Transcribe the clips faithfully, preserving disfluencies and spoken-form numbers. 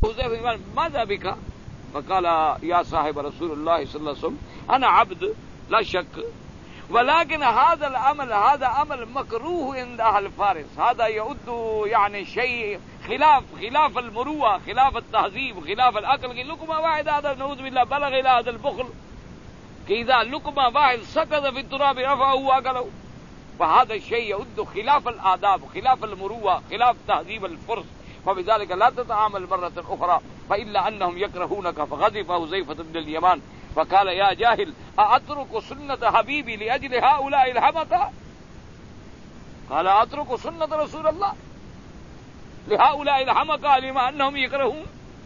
حذيفة ماذا بك؟ فقال يا صاحب رسول الله صلى الله عليه وسلم أنا عبد لا شك، ولكن هذا العمل هذا عمل مكروه عند أهل فارس، هذا يؤد يعني شيء خلاف خلاف المروءة، خلاف التهذيب، خلاف العقل. لقمة واحدة هذا نعوذ بالله بلغ إلى هذا البخل کہ إذا لقمة واحد سقط في التراب رفعه وأكله، فهذا الشيء يؤد خلاف الآداب، خلاف المروءة، خلاف تهذيب الفرس، فبذلك لا تتعامل مرة أخرى فإلا أنهم يكرهونك. فغضب حذيفة بن اليمان فقال يا جاهل أترك سنة حبيبي لأجل هؤلاء الحمقى؟ قال أترك سنة رسول الله لهؤلاء الحمقى لما أنهم يكرهون.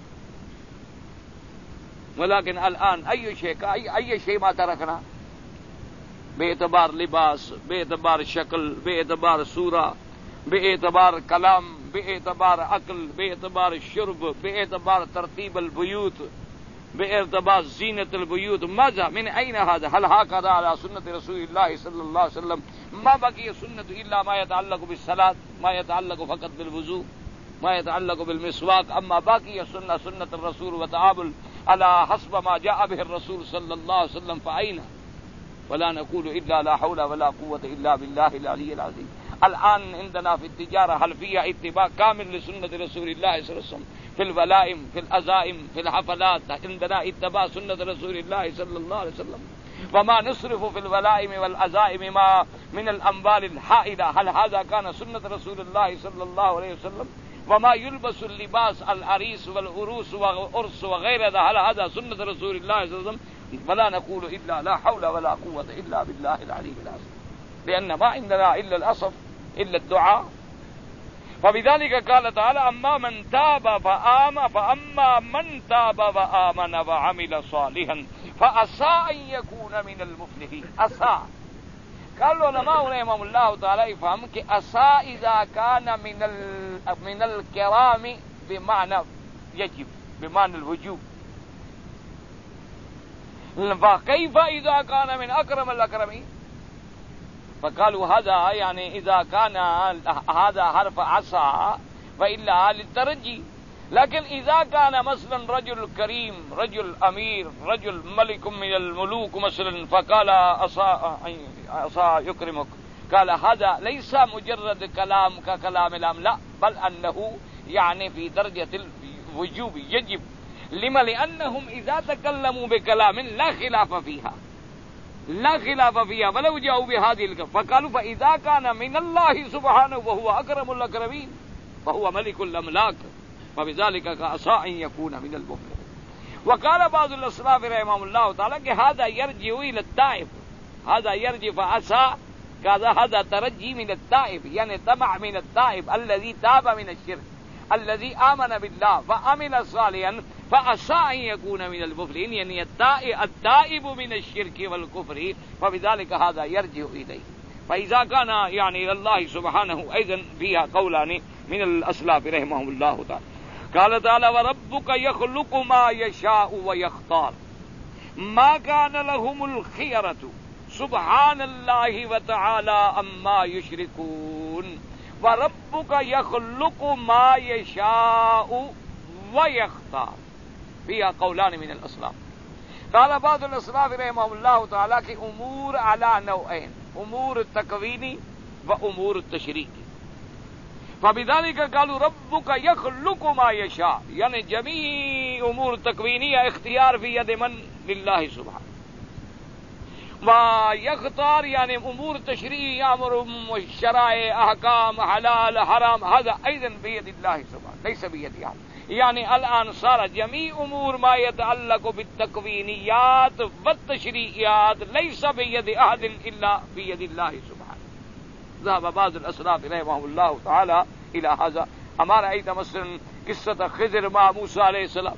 ولكن الآن أي شيء أي, أي شيء ما تركنا باعتبار لباس، باعتبار شکل، باعتبار صورة، باعتبار کلام، باعتبار عقل، باعتبار شرب، باعتبار ترتیب البیوت، باعتبار زینة البیوت. ماذا من أين هذا؟ هل هكذا على سنة رسول الله صلى الله عليه وسلم؟ ما بقي سنة إلا ما يتعلق بالصلاة، ما يتعلق فقط بالوضوء، ما يتعلق بالمسواك. أما باقي سنة سنة الرسول وتعامل على حسب ما جاء به الرسول صلى الله عليه وسلم فأين؟ ولا نقول إلا لا حول ولا قوة إلا بالله العلي العظيم. الآن عندنا في التجارة هل فيها اتباع كامل لسنة رسول الله صلى الله عليه وسلم؟ في الولائم، في العزائم، في الحفلات عندنا اتباع سنة رسول الله صلى الله عليه وسلم. وما نصرف في الولائم والعزائم ما من الأموال الحائلة هل هذا كان سنة رسول الله صلى الله عليه وسلم؟ وما يلبس اللباس العريس والعروس والعرس وغيرها هل هذا سنة رسول الله صلى الله عليه وسلم؟ ولا نقول إلا لا حول ولا قوة إلا بالله العلي العظيم، لأن ما عندنا إلا الأصف إلا الدعاء. فبذلك قال تعالى أما من تاب فآمن فأما من تاب وآمن وعمل صالحا فعسى أن يكون من المفلحين. عسى قال العلماء رحمهم الله تعالى يفهم کہ عسى إذا كان من من الكرام بمعنى يجب، بمعنى الوجوب، فكيف إذا كان من أكرم الأكرمين؟ فقالوا هذا يعني إذا كان هذا حرف عسى فإلا للترجي، لكن إذا كان مثلا رجل كريم، رجل أمير، رجل ملك من الملوك مثلا فقال عسى يكرمك، قال هذا ليس مجرد كلام ككلام العام، لا بل أنه يعني في درجة الوجوب يجب. لما؟ لأنهم إذا تكلموا بكلام لا خلاف فيها، لا خلاف فيها ولو جاءوا بهذه الكلمة، فقالوا فإذا كان من الله سبحانه وهو أكرم الأكرمين فهو ملك الأملاك، فبذلك عسى أن يكون من المفلحين. وقال بعض الأسلاف رحمهم الله تعالى کہ هذا يرجع إلى التائب، هذا يرجع فعسى كذا هذا ترجي من التائب، يعني طمع من التائب الذي تاب من الشرك، الذي آمن بالله وعمل صالحا فعسى أن يكون من المفلحين، يعني التائب من الشرك والكفر، فبذلك هذا يرجع إليه. فإذا كان يعني الله سبحانه أيضا فيها قولان من الأسلاف رحمهم الله تعالى. قال تعالى وربك يخلق ما يشاء ويختار ما كان لهم الخيرة سبحان الله وتعالى عما يشركون. وربك يخلق ما يشاء ويختار، فيها قولان من الأسلاف. قال بعض الأسلاف رحمهم الله تعالى کہ امور على نوعين، امور التكويني وامور التشريعي. فبذلك قالوا ربك يخلق ما يشاء، يعني جميع امور التكوينية اختيار في يد من؟ لله سبحانه. ويختار يعني امور التشريعي يأمر شرائع احكام حلال حرام، هذا ايضا بيد الله سبحانه ليس بيد أحد. يعني الآن صار جميع امور ما يتعلق بالتكوينيات والتشريعيات ليس بيد احد الا بيد الله سبحانه. ذهب بعض الاسلاف رحمهم الله تعالى الى هذا. اما رأيت مثلا قصة خضر مع موسى عليه السلام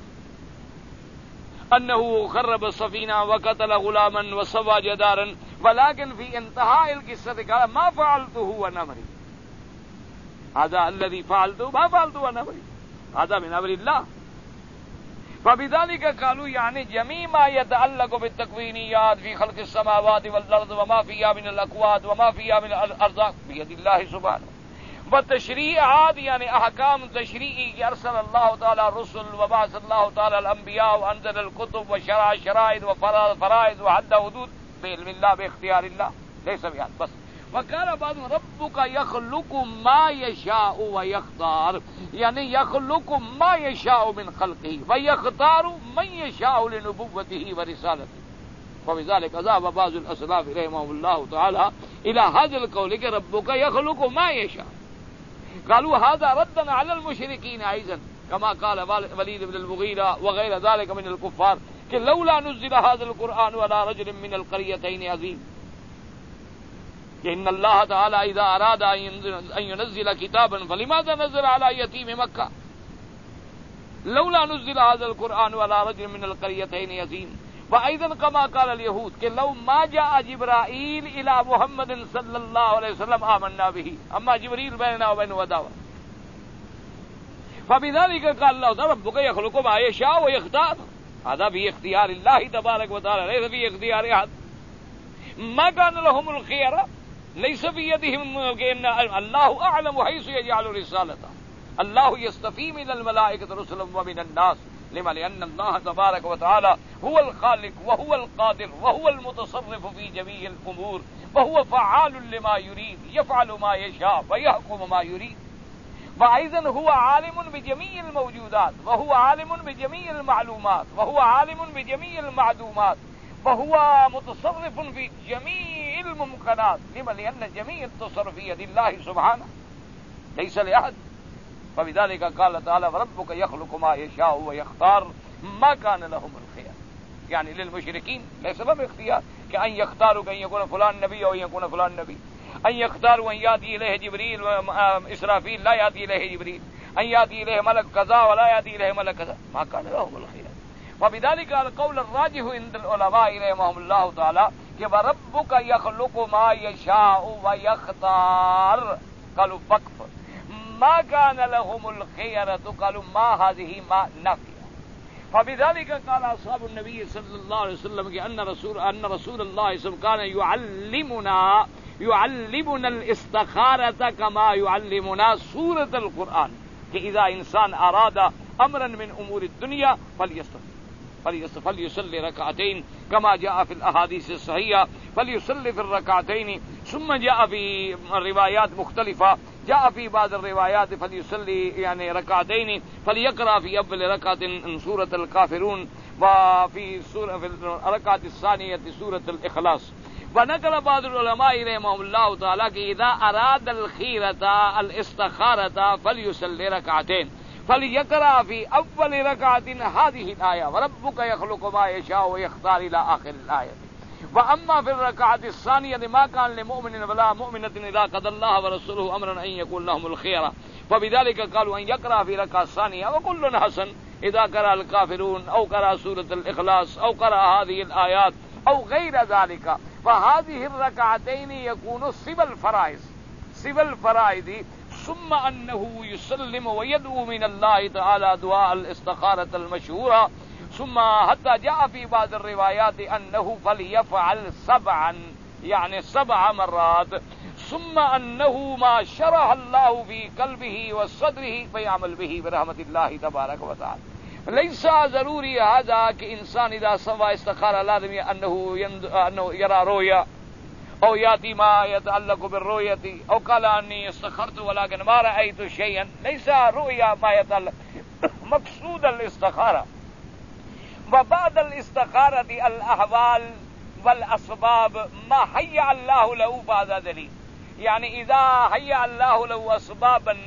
انه خرب السفينة وقتل غلاما وسوى جدارا، ولكن في انتهاء القصة قال ما فعلته عن امري، هذا الذي فعلته ما فعلته عن امري، هذا من امر الله. فبذلك قالوا يعني جميع ما يتعلق بالتكوينيات في خلق السماوات والارض وما فيها من الاكواد وما فيها من الارزاق بيد الله سبحانه. وتشریعات یعنی احکام تشریعی کہ ارسل اللہ تعالی رسل وبعث اللہ تعالی الانبیاء وانزل الکتب وشرع شرائط وفرض فرائض وحد حدود بعلم اللہ باختیار اللہ لیس بیان بس. وقال بعض ربک یخلق ما یشاء ویختار یعنی یخلق ما یشاء من خلقہ ویختار من یشاء لنبوته ورسالته. وبذلك ذهب بعض الاسلاف رحمهم الله تعالى الى هذا القول کہ ربک یخلق ما یشاء. قالوا هذا ردا على المشركين ايضا كما قال وليد بن المغيرة وغير ذلك من الكفار کہ لولا نزل هذا القرآن على رجل من القريتين عظيم کہ ان اللہ تعالی اذا اراد ان ينزل كتابا فلماذا نزل على يتيم مكة لولا نزل هذا القرآن على رجل من القريتين عظيم. وأيضا كما قال اليهود کہ لو ما جاء جبرائيل إلى محمد صلى الله عليه وسلم آمنا به أما جبريل بيننا وبينه عداوة. فبذلك قال الله تعالى ربك يخلق ما يشاء ويختار هذا باختيار الله تبارك وتعالى ليس باختيار أحد. ما كان لهم الخيار ليس بيدهم الله أعلم حيث يجعل رسالته. الله يستفي من الملائكة رسلا ومن الناس لما لأن الله تبارك وتعالى هو الخالق وهو القادر وهو المتصرف في جميع الأمور وهو فعال لما يريد يفعل ما يشاء ويحكم ما يريد. وأيضا هو عالم بجميع الموجودات وهو عالم بجميع المعلومات وهو عالم بجميع المعدومات وهو متصرف في جميع الممكنات لما لأن جميع التصرف في يد الله سبحانه ليس لأحد. فبذلك قال تعالى وربك يخلق ما يشاء ويختار ما كان لهم الخيار يعني للمشركين ليس لهم اختيار كأن يختاروا كأن يكون فلان نبي أو يكون فلان نبي أن يختاروا أن يأتي إليه جبريل وإسرافيل لا يأتي إليه جبريل أن يأتي إليه ملك كذا ولا يأتي إليه ملك كذا ما كان لهم الخيار. وبذلك القول الراجح عند العلماء رحمهم الله تعالى کہ وربك يخلق ما يشاء ويختار قالوا وقف ما كان لهم الخيرة قالوا ما هذه ما نافية. فبذلك قال أصحاب النبي صلى الله عليه وسلم أن رسول أن رسول الله صلى الله عليه وسلم كان يعلمنا يعلمنا الاستخارة كما يعلمنا سورة القرآن کہ إذا إنسان أراد أمرا من أمور الدنيا فليستخير فليصلي ركعتين كما جاء في الأحاديث الصحيحة فليصلي في الركعتين. ثم جاء في روايات مختلفة جاء في بعض الروايات فليصلي يعني ركعتين فليقرأ في أول ركعة سورة الكافرون وفي سورة في الركعة الثانية سورة الإخلاص. ونقل بعض العلماء رحمهم الله تعالى کہ إذا أراد الخيرة الاستخارة فليصلي ركعتين فليقرأ في أول ركعة هذه الآية وربك يخلق ما يشاء ويختار إلى آخر الآية. وأما في الركعة الثانية ما كان لمؤمن ولا مؤمنة إذا قضى الله ورسوله أمرا أن يكون لهم الخيرة. فبذلك قالوا أن يقرأ في الركعة الثانية وكل حسن إذا قرأ الكافرون أو قرأ سورة الإخلاص أو قرأ هذه الآيات أو غير ذلك. فهذه الركعتين يكون سوى الفرائض سوى الفرائض ثم أنه يسلم ويدعو من الله تعالى دعاء الاستخارة المشهورة. ثم حتى جاء في بعض الروايات أنه فليفعل سبعا يعني سبع مرات. ثم أنه ما شرح الله في قلبه وصدره فيعمل به برحمة الله تبارك وتعالى. ليس ضروري هذا كإنسان إذا سوى استخارة لازم أنه, أنه يرى رؤيا أو يأتي ما يتعلق بالرؤية أو قال أني استخرت ولكن ما رأيت شيئا. ليس رؤيا ما يتعلق مقصود الاستخارة. وبعد الاستخارة الأحوال والأسباب ما هيأ الله له بعد ذلك يعني إذا هيأ الله له أسبابا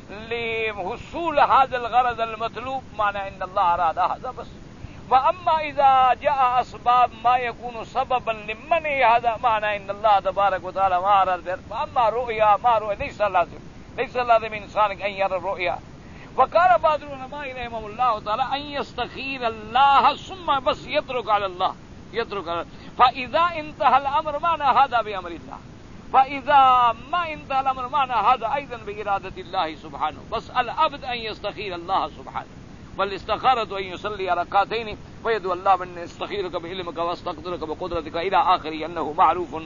لحصول هذا الغرض المطلوب معنى إن الله أراد هذا بس. وأما إذا جاء أسباب ما يكون سببا لمنع هذا معنى إن الله تبارك وتعالى ما أراد. فأما رؤيا ما رؤيا ليس لازم ليس لازم إنسان أن يرى الرؤيا. وقال بعض العلماء رحمه الله تعالى أن يستخير الله ثم بس يترك على الله يترك على الله. فإذا انتهى الأمر معنى هذا بأمر الله. فإذا ما انتهى الأمر معنى هذا أيضا بإرادة الله سبحانه. بس العبد أن يستخير الله سبحانه. والاستخارة أن يصلي ركعتين ويدعو الله من استخيرك بعلمك واستقدرك بقدرتك إلى آخره أنه معروف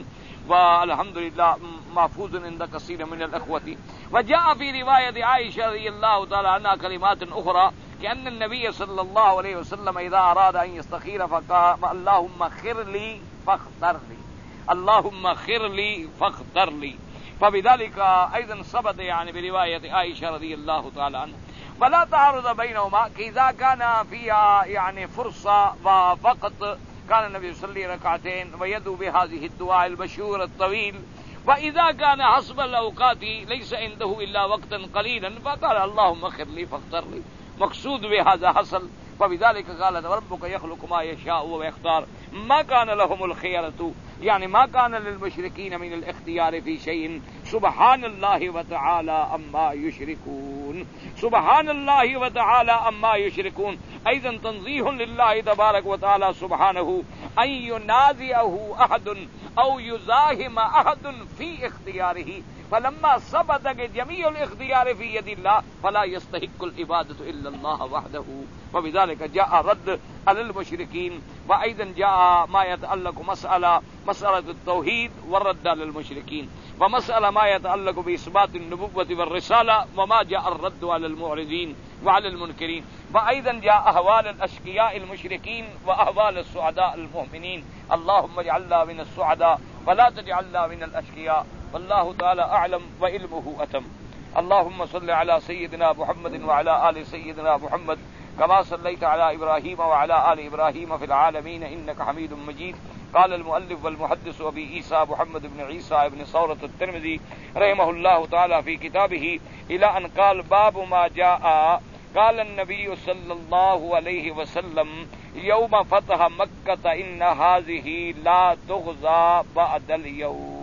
والحمد للہ محفوظ عند كثير من الأخوة. وجاء في رواية عائشة رضي الله تعالى عنها كلمات أخرى كأن النبي صلى الله عليه وسلم إذا أراد أن يستخير فقال اللهم خر لي فاختر لي اللهم خر لي فاختر لي. فبذلك أيضا ثبت يعني برواية عائشة رضي الله تعالى عنها. ولا تعارض بينهما إذا كان فيها يعني فرصة وفقط كان النبي يصلي ركعتين ويدعو بهذه الدعاء المشهور الطويل. وإذا كان حسب الأوقات ليس عنده إلا وقتا قليلا فقال اللهم خر لي فاختر لي. مقصود بهذا حصل. فبذلك قال ربك يخلق ما يشاء ويختار ما كان لهم الخيرة يعني ما كان للمشركين من الاختيار في شيء. سبحان الله وتعالى أما يشركون سبحان الله وتعالى أما يشركون. أيضا تنزيه لله تبارك وتعالى سبحانه أن ينازعه أحد أو يزاحم أحد في اختياره. فلما ثبت جميع الاختيار في يد الله فلا يستحق العبادة إلا الله وحده. وبذلك جاء رد على المشركين. وأيضا جاء ما يتعلق مسألة مسألة التوحيد والرد على المشركين ومسألة ما يتعلق بإثبات النبوة والرسالة وما جاء الرد على المعرضين وعلى المنكرين. وأيضا جاء أهوال الأشقياء المشركين وأهوال السعداء المؤمنين. اللهم اجعلنا من السعداء ولا تجعلنا من الأشقياء. والله تعالى أعلم وعلمه أتم. اللهم صل على سيدنا محمد وعلى آل سيدنا محمد كما صليت على إبراهيم وعلى آل إبراهيم في العالمين إنك حميد مجيد. قال المؤلف والمحدث أبي عيسى محمد بن عيسى بن ثورة الترمذي رحمه الله تعالى في كتابه إلى أن قال باب ما جاء قال النبي صلى الله عليه وسلم يوم فتح مكة إن هذه لا تغزى بعد اليوم.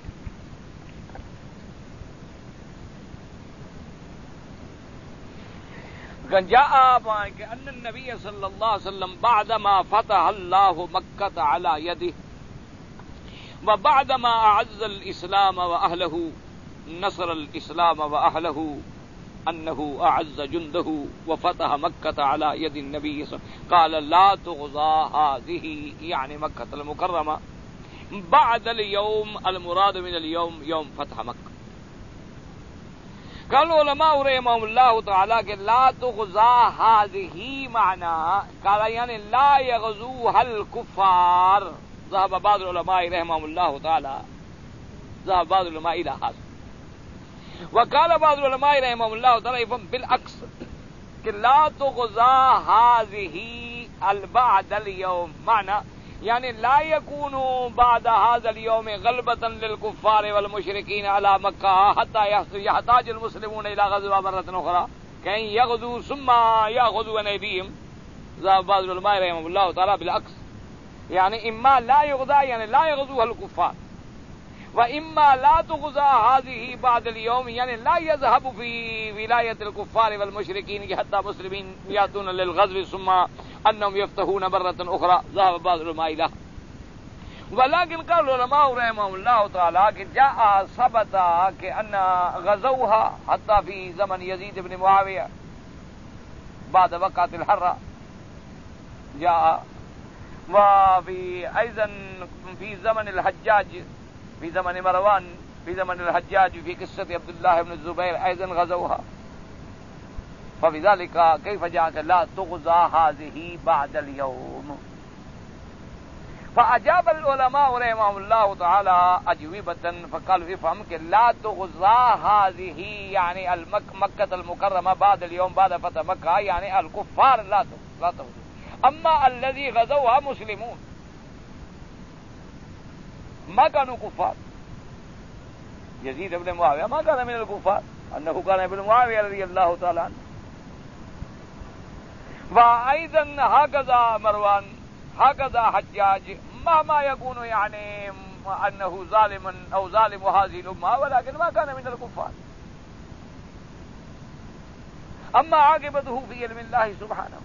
جاء أن النبي صلى الله عليه وسلم بعدما فتح الله مكة على يده وبعدما أعز الإسلام وأهله نصر الإسلام وأهله أنه أعز جنده وفتح مكة على يد النبي صلى الله عليه وسلم قال لا تغزى هذه يعني مكة المكرمة بعد اليوم. المراد من اليوم يوم فتح مكة. قال علماء رحمهم الله تعالى کہ لا تغزى هذه معنى قال يعني لا يغزوها الكفار. ذهب بعض العلماء رحمهم الله تعالى ذهب بعض العلماء إلى هذا. وقال بعض العلماء رحمهم الله تعالى بالعكس کہ لا تغزى هذه بعد اليوم معنى يعني لا يكون بعد هذا اليوم غلبة للكفار والمشركين على مكة حتى يحتاج المسلمون إلى غزوها مرة أخرى كأن يغزوا ثم يأخذوا أيديهم. ذهب بعض العلماء رحمهم الله تعالى بالعكس يعني إما لا يغزى يعني لا يغزوها الكفار وإما لا تغزى هذه بعد اليوم يعني لا يذهب في ولاية الكفار والمشركين حتى مسلمين يأتون للغزو ثم أنهم يفتحون مرة أخرى. ذهب بعض العلماء له. ولكن قال العلماء رحمهم الله تعالى کہ جاء ثبت کہ أن غزوها حتى في زمن يزيد بن معاوية بعد وقعة الحرة جاء وفي أيضا في زمن الحجاج في زمن مروان في زمن الحجاج في قصة عبد الله بن الزبير أيضا غزوها. فبذلك كيف جاء لا تغزى هذه بعد اليوم. فأجاب العلماء رحمهم الله تعالى أجوبة فقالوا افهم کہ لا تغزى هذه يعني مكة المكرمة بعد اليوم بعد فتح مكة يعني الكفار لا لا تغزى. أما الذي غزوها مسلمون ما كانوا كفار. يزيد بن معاوية ما كان من الكفار أنه كان ابن معاوية رضي الله تعالى عنه. وأيضا هكذا مروان هكذا حجاج مهما يكون يعني أنه ظالم أو ظالم هذه الأمة ولكن ما كان من الكفار. أما عاقبته في علم الله سبحانه.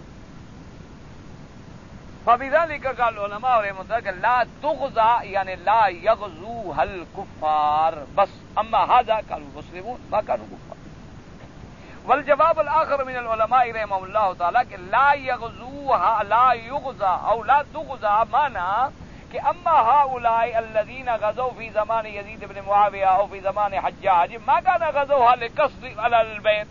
فبذلك قال العلماء رحمهم الله لا تغزى يعني لا يغزوها الكفار بس. أما هذا قالوا مسلمون ما كانوا كفار. والجواب الآخر من العلماء رحمهم الله تعالى کہ لا يغزوها لا يغزى أو لا تغزى معنى کہ اما هؤلاء الذين غزوا في زمان يزيد بن معاوية او في زمان حجاج ما كان غزوها لقصد على البيت،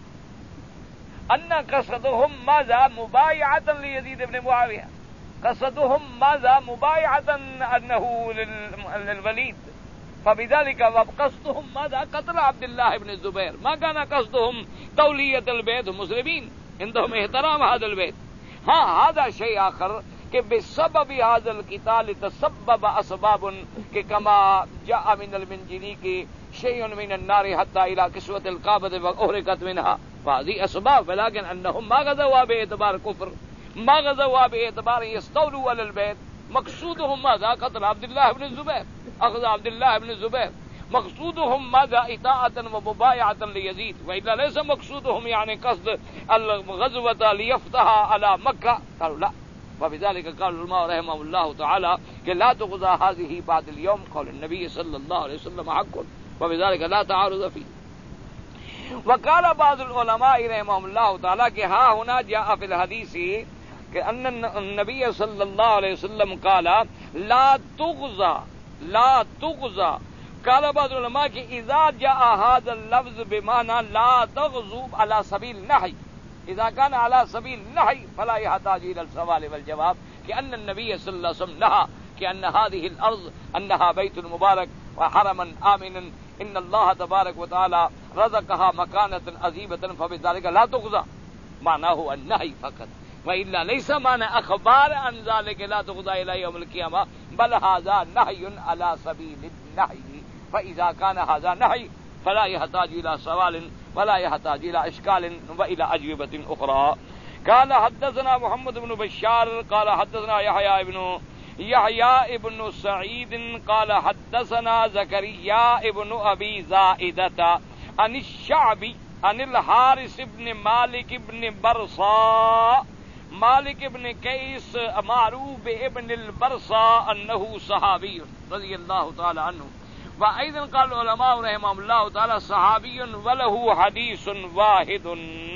ان قصدهم ماذا؟ مبايعة ليزيد بن معاوية، قصدهم ماذا؟ مبايعة انه للوليد، فبذلك قصدهم ماذا؟ قتل عبد الله بن الزبير، ما كان قصدهم تولية البيت، مسلمين عندهم احترام هذا البيت. ها هذا شيء آخر کہ بسبب هذا القتال تسبب اسباب کہ كما جاء من المنجنی کی شيء من النار حتى الى كسوة الكعبة واغرقت منها، فهذه اسباب، ولكن انهم ما غزوا باعتبار كفر، ما غزوا باعتبار يستولوا على البيت، مقصودهم ماذا؟ قتل عبد الله بن الزبير، اخذ عبد الله بن الزبير، مقصودهم ماذا؟ اطاعة ومبايعة ليزيد، والا ليس مقصودهم يعني قصد الغزوة ليفتح على مكة، قالوا لا. وبذلك قال العلماء رحمهم الله تعالى کہ لا تغزى هذه بعد اليوم، قول النبي صلى الله عليه وسلم حق، وبذلك لا تعارض فيه. وقال بعض العلماء رحمهم الله تعالى کہ ها هنا جاء في الحديث کہ ان النبي صلى الله عليه وسلم قال لا تغزى لا تغزى. قال بعض العلماء کہ اذا جاء هذا اللفظ بمعنى لا تغزو على سبيل النهي، اذا كان على سبيل النهي فلا يحتاج الى السؤال والجواب، كأن النبي صلى الله عليه وسلم نهى كأن هذه الارض انها بيت مبارك وحرما آمنا، ان الله تبارك وتعالى رزقها مكانة عظيمة، فبذلك لا تغزى، معناه النهي فقط، وإلا ليس معنى أخبار عن ذلك لا تغزى إلى يوم القيامة، بل هذا نهي على سبيل النهي، فإذا كان هذا نهي فلا يحتاج إلى سؤال ولا يحتاج إلى إشكال وإلى أجوبة أخرى. قال حدثنا محمد بن بشار قال حدثنا يحيى بن يحيى ابن سعيد قال حدثنا زكريا ابن أبي زائدة عن الشعبي عن الحارث بن مالك بن برصاء مالك بن كيس معروف ابن البرصاء أنه صحابي رضي الله تعالى عنه. وأيضا قال العلماء رحمهم الله تعالى صحابي وله حديث واحد،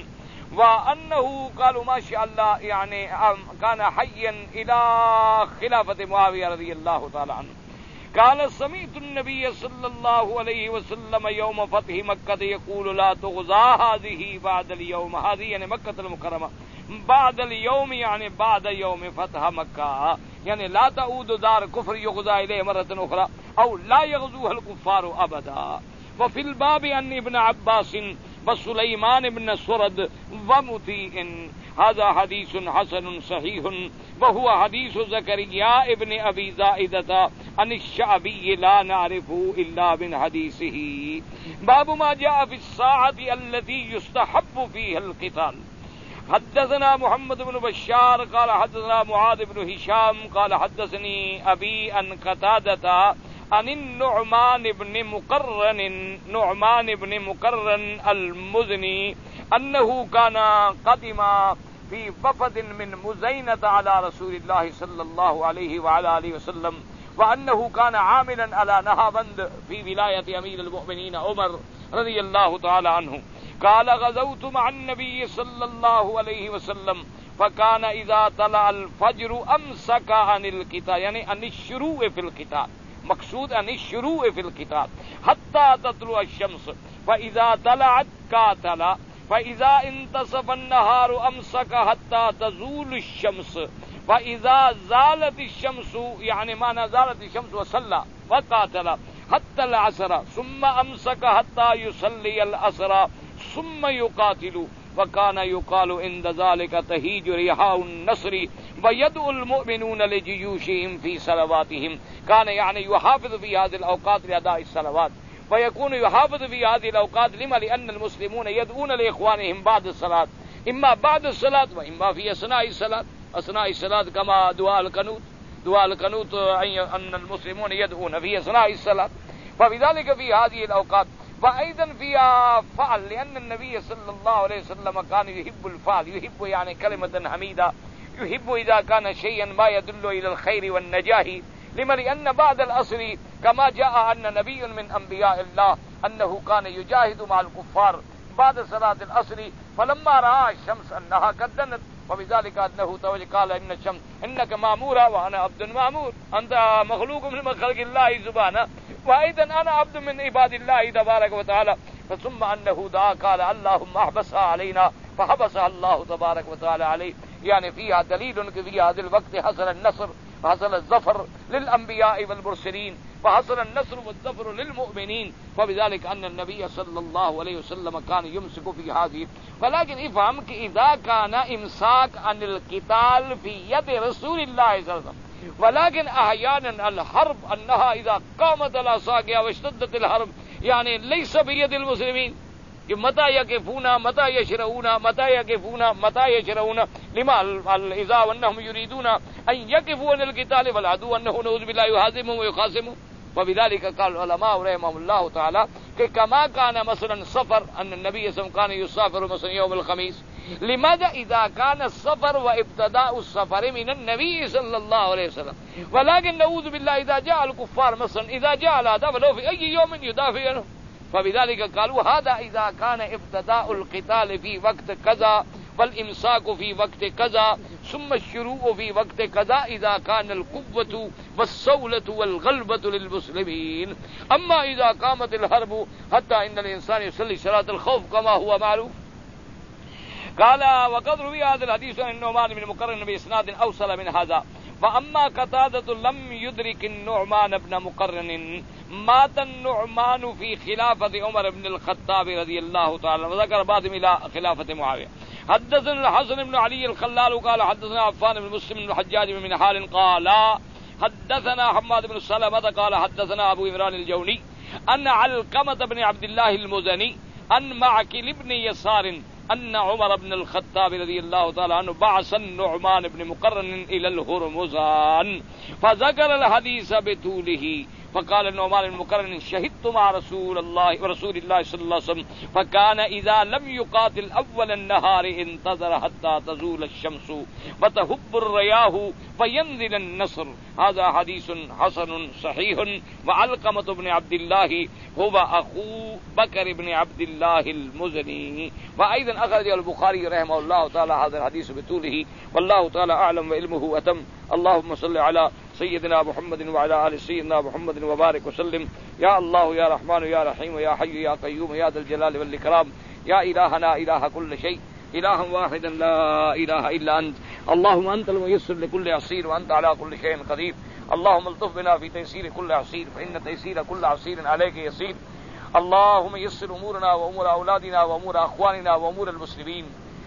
وأنه قالوا ما شاء الله يعني كان حيا إلى خلافة معاوية رضي الله تعالى عنه. قال سمعت النبي صلى الله عليه وسلم يوم فتح مكة يقول لا تغزى هذه بعد اليوم، هذه يعني مكة المكرمة، بعد اليوم يعني بعد يوم فتح مكة، يعني لا تعود دار كفر يغزى إليه مرة أخرى أو لا يغزوها الكفار أبدا. وفي الباب أن ابن عباس وسليمان بن سرد ومطيع، هذا حديث حسن صحيح، وهو حديث زكريا ابن أبي زائدة عن الشعبي لا نعرفه إلا من حديثه. باب ما جاء في الساعة التي يستحب فيها القتال. حدثنا محمد بن بشار قال حدثنا معاذ بن هشام قال حدثني أبي عن قتادة عن النعمان بن مقرن نعمان بن مقرن المزني أنه كان قدم في وفد من مزينة على رسول الله صلى الله عليه وعلى آله وسلم، وأنه كان عاملا على نهاوند في ولاية أمير المؤمنين عمر رضي الله تعالى عنه. قال غزوت مع النبي صلى الله عليه وسلم فكان إذا طلع الفجر أمسك عن القتال، يعني عن الشروع في القتال، مقصود عن الشروع في القتال حتى تطلع الشمس، فإذا طلعت قاتل، فإذا انتصف النهار أمسك حتى تزول الشمس، فإذا زالت الشمس يعني معنى زالت الشمس وصلى وقاتل حتى العصر، ثم أمسك حتى يصلي العصر ثم يقاتل. وكان يقال عند ذلك تهيج ريحاء النصر ويدعو المؤمنون لجيوشهم في صلواتهم. كان يعني يحافظ في هذه الأوقات لأداء الصلوات، ويكون يحافظ في هذه الأوقات لما لأن المسلمون يدعون لإخوانهم بعد الصلاة، إما بعد الصلاة وإما في أثناء الصلاة. أثناء الصلاة كما دعاء القنوت، دعاء القنوت أن المسلمون يدعون في أثناء الصلاة، فبذلك في هذه الأوقات. وأيضا فيها فعل، لأن النبي صلى الله عليه وسلم كان يحب الفعل، يحب يعني كلمة حميدة، يحب إذا كان شيئا ما يدل إلى الخير والنجاح، لما لأن بعد العصر كما جاء أن نبي من أنبياء الله أنه كان يجاهد مع الكفار بعد صلاة العصر، فلما رأى الشمس أنها قد دنت وبذلك أنه توجه قال إن الشمس إنك مأمورة وأنا عبد مأمور، أنت مخلوق من خلق الله سبحانه وأيضا أنا عبد من عباد الله تبارك وتعالى. ثم أنه دعا قال اللهم احبسها علينا فحبسها الله تبارك وتعالى عليه. يعني فيها دليل في هذا الوقت حصل النصر وحصل الظفر للأنبياء والمرسلين وحصل النصر والظفر للمؤمنين. وبذلك أن النبي صلى الله عليه وسلم كان يمسك في هذه. ولكن افهم کہ اذا كان امساك عن القتال في يد رسول الله صلى الله عليه وسلم، ولكن احيانا الحرب انها اذا قامت على ساقها واشتدت الحرب يعني ليس بيد المسلمين. کہ متى يقفون متى يشرعون متى يقفون متى يشرعون لما اذا وانهم يريدون ان يقفوا عن القتال والعدو انه نعوذ بالله يهزمهم ويخاصمهم. وبذلك قال العلماء رحمهم الله تعالى کہ كما كان مثلا سفر ان النبي صلى الله عليه وسلم كان يسافر مثلا يوم الخميس. لماذا اذا كان السفر وابتداء السفر من النبي صلى الله عليه وسلم، ولكن نعوذ بالله اذا جاء الكفار مثلا اذا جاء العدو ولو في اي يوم يدافع عنه. فبذلك قالوا هذا اذا كان ابتداء القتال في وقت كذا والامساك في وقت كذا ثم الشروع في وقت كذا اذا كان القوة والسولة والغلبة للمسلمين. اما اذا قامت الحرب حتى ان الانسان يصلي صلاة الخوف كما هو معروف. قال وقد روي هذا الحديث عن النعمان بن مقرن بإسناد أوصل من هذا. وأما قتادة لم يدرك النعمان بن مقرن، مات النعمان في خلافة عمر بن الخطاب رضي الله تعالى وذكر بعضهم إلى خلافة معاوية. حدثنا الحسن بن علي الخلال قال حدثنا عفان بن مسلم بن الحجاج بن منهال قال حدثنا حماد بن سلمة قال حدثنا أبو عمران الجوني أن علقمة بن عبد الله المزني أن معقل بن يسار أن عمر بن الخطاب رضي الله تعالى عنه بعث النعمان بن مقرن إلى الهرمزان فذكر الحديث بطوله. فقال النعمان بن مقرن شهدت مع رسول الله ورسول الله صلى الله عليه وسلم فكان إذا لم يقاتل أول النهار انتظر حتى تزول الشمس وتهب الرياح فينزل النصر. هذا حديث حسن صحيح. وعلقمة بن عبد الله هو أخو بكر بن عبد الله المزني. وأيضا أخرج البخاري رحمه الله تعالى هذا الحديث بطوله. والله تعالى أعلم وعلمه أتم. اللهم صل على سيدنا محمد وعلى آل سيدنا محمد وبارك وسلم. يا الله يا رحمن يا رحيم يا حي يا قيوم يا ذا الجلال والإكرام يا إلهنا إله كل شيء إلها واحدا لا إله إلا أنت. اللهم أنت الميسر لكل عسير وأنت على كل شيء قدير. اللهم الطف بنا في تيسير كل عسير فإن تيسير كل عسير عليك يسير. اللهم يسر أمورنا وأمور أولادنا وأمور أخواننا وأمور المسلمين.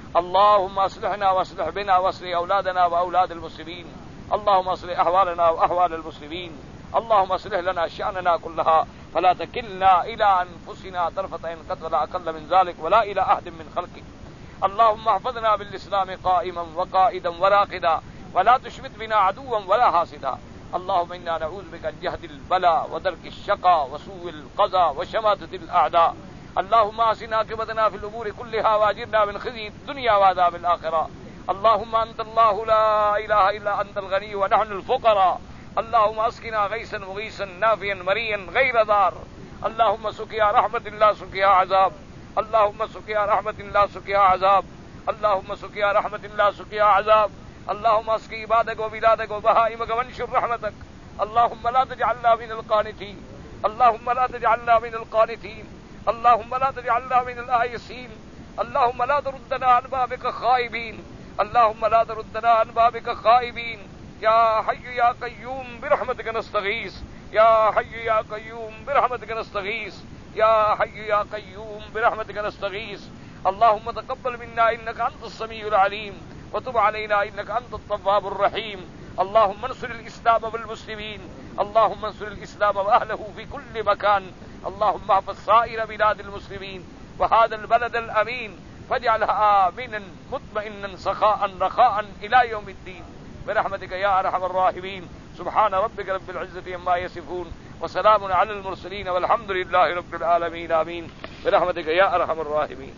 اللهم أصلحنا وأصلح بنا وأصلح أولادنا وأولاد المسلمين. اللهم اصلح احوالنا واحوال المسلمين. اللهم اصلح لنا شأننا كلها فلا تكلنا الى انفسنا طرفة عين قط ولا اقل من ذلك ولا الى احد من خلقك. اللهم احفظنا بالاسلام قائما وقائدا وراقدا ولا تشمت بنا عدوا ولا حاسدا. اللهم انا نعوذ بك من جهد البلاء ودرك الشقاء وسوء القضاء وشماتة الاعداء. اللهم احسن عاقبتنا في الامور كلها واجرنا من خزي الدنيا وعذاب الاخره. اللهم أنت الله لا إله إلا أنت الغني ونحن الفقراء. اللهم اسقنا غيثا مغيثا نافيا مريا غير ضار. اللهم سقيا رحمة لا سقيا عذاب. اللهم سقيا رحمة لا سقيا عذاب. اللهم سقيا رحمة لا سقيا عذاب. اللهم اسق عبادك وبلادك وبهائمك وانشر رحمتك. اللهم لا تجعلنا من القانتين. اللهم لا تجعلنا من القانتين. اللهم لا تجعلنا من الآيسين. اللهم لا تردنا عن بابك خائبين. اللهم لا تردنا عن بابك خائبين. يا حي يا قيوم برحمتك نستغيث. يا حي يا قيوم برحمتك نستغيث. يا حي يا قيوم برحمتك نستغيث. اللهم تقبل منا إنك أنت السميع العليم وتب علينا إنك أنت التواب الرحيم. اللهم انصر الإسلام والمسلمين. اللهم انصر الإسلام وأهله في كل مكان. اللهم احفظ سائر بلاد المسلمين وهذا البلد الأمين فاجعلها آمنا مطمئنا سخاء رخاء إلى يوم الدين برحمتك يا أرحم الراحمين. سبحان ربك رب العزة عما يصفون وسلام على المرسلين والحمد لله رب العالمين. آمين برحمتك يا أرحم الراحمين.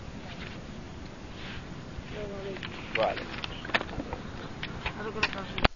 وعليكم